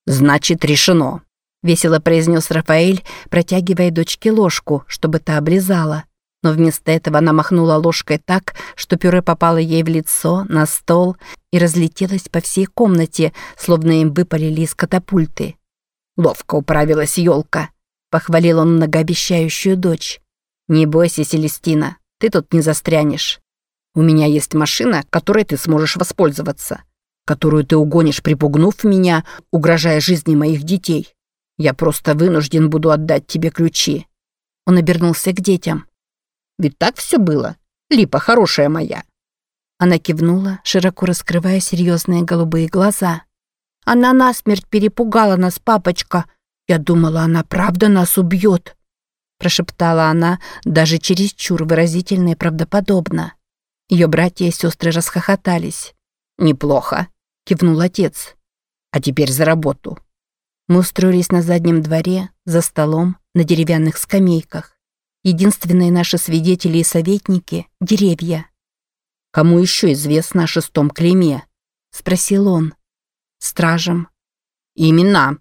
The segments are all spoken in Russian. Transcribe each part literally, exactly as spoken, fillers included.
«Значит, решено», — весело произнес Рафаэль, протягивая дочке ложку, чтобы та облизала. Но вместо этого она махнула ложкой так, что пюре попало ей в лицо, на стол и разлетелось по всей комнате, словно им выпалили из катапульты. «Ловко управилась елка», — похвалил он многообещающую дочь. «Не бойся, Селестина, ты тут не застрянешь. У меня есть машина, которой ты сможешь воспользоваться, которую ты угонишь, припугнув меня, угрожая жизни моих детей. Я просто вынужден буду отдать тебе ключи». Он обернулся к детям. «Ведь так все было, Липа хорошая моя». Она кивнула, широко раскрывая серьезные голубые глаза. «Она насмерть перепугала нас, папочка. Я думала, она правда нас убьет», прошептала она, даже чересчур выразительно и правдоподобно. Ее братья и сестры расхохотались. «Неплохо», — кивнул отец. «А теперь за работу». Мы устроились на заднем дворе, за столом, на деревянных скамейках. Единственные наши свидетели и советники — деревья. «Кому еще известно о шестом клейме?» — спросил он. «Стражам». «Имена?»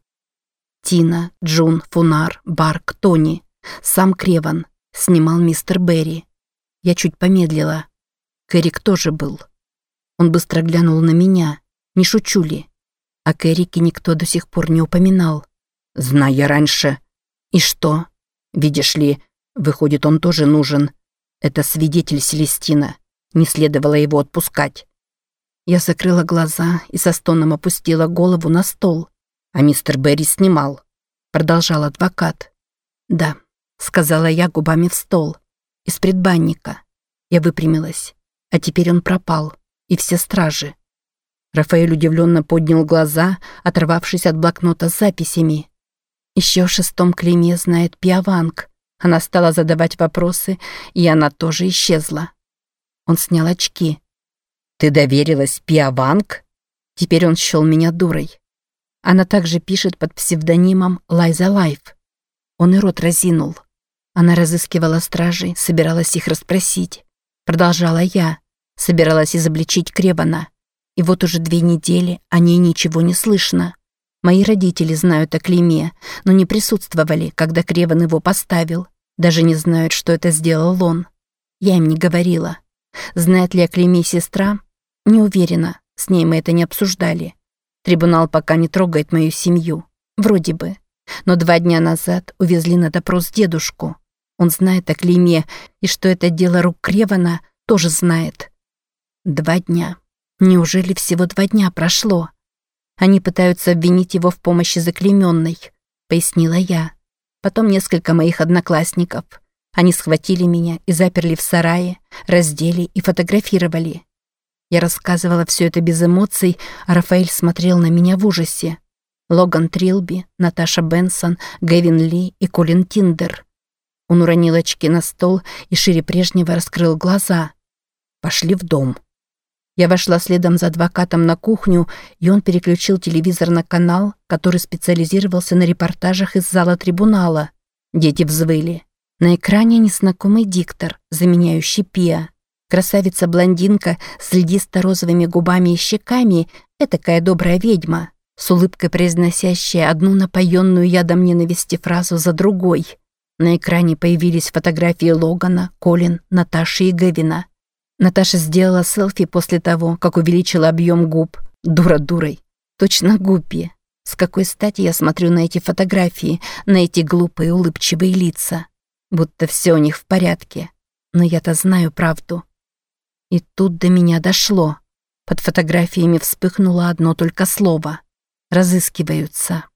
Тина, Джун, Фунар, Барк, Тони. Сам Креван. Снимал мистер Берри. Я чуть помедлила. Кэрик тоже был. Он быстро глянул на меня. Не шучу ли? О Кэрике никто до сих пор не упоминал. «Зная раньше». «И что?» «Видишь ли, выходит, он тоже нужен. Это свидетель Селестина. Не следовало его отпускать». Я закрыла глаза и со стоном опустила голову на стол. «А мистер Берри снимал», — продолжал адвокат. «Да», — сказала я губами в стол. «Из предбанника». Я выпрямилась. А теперь он пропал. И все стражи. Рафаэль удивленно поднял глаза, оторвавшись от блокнота с записями. Еще в шестом клейме знает Пиаванг. Она стала задавать вопросы, и она тоже исчезла. Он снял очки. «Ты доверилась Пиаванг?» Теперь он счел меня дурой. Она также пишет под псевдонимом Лайза Лайф. Он и рот разинул. Она разыскивала стражей, собиралась их расспросить. Продолжала я. Собиралась изобличить Кревана. И вот уже две недели о ней ничего не слышно. Мои родители знают о клейме, но не присутствовали, когда Креван его поставил. Даже не знают, что это сделал он. Я им не говорила. Знает ли о клейме сестра? Не уверена. С ней мы это не обсуждали. Трибунал пока не трогает мою семью. Вроде бы. Но два дня назад увезли на допрос дедушку. Он знает о клейме, и что это дело рук Кревана, тоже знает. Два дня. Неужели всего два дня прошло? Они пытаются обвинить его в помощи заклейменной, пояснила я. Потом несколько моих одноклассников. Они схватили меня и заперли в сарае, раздели и фотографировали. Я рассказывала все это без эмоций, а Рафаэль смотрел на меня в ужасе. Логан Трилби, Наташа Бенсон, Гэвин Ли и Колин Тиндер. Он уронил очки на стол и шире прежнего раскрыл глаза. «Пошли в дом». Я вошла следом за адвокатом на кухню, и он переключил телевизор на канал, который специализировался на репортажах из зала трибунала. Дети взвыли. На экране незнакомый диктор, заменяющий Пиа. Красавица-блондинка с льдисто-розовыми губами и щеками, этакая добрая ведьма, с улыбкой произносящая одну напоенную ядом ненависти фразу за другой. На экране появились фотографии Логана, Колин, Наташи и Гэвина. Наташа сделала селфи после того, как увеличила объем губ. Дура дурой. Точно гуппи. С какой стати я смотрю на эти фотографии, на эти глупые улыбчивые лица? Будто все у них в порядке. Но я-то знаю правду. И тут до меня дошло. Под фотографиями вспыхнуло одно только слово. Разыскиваются.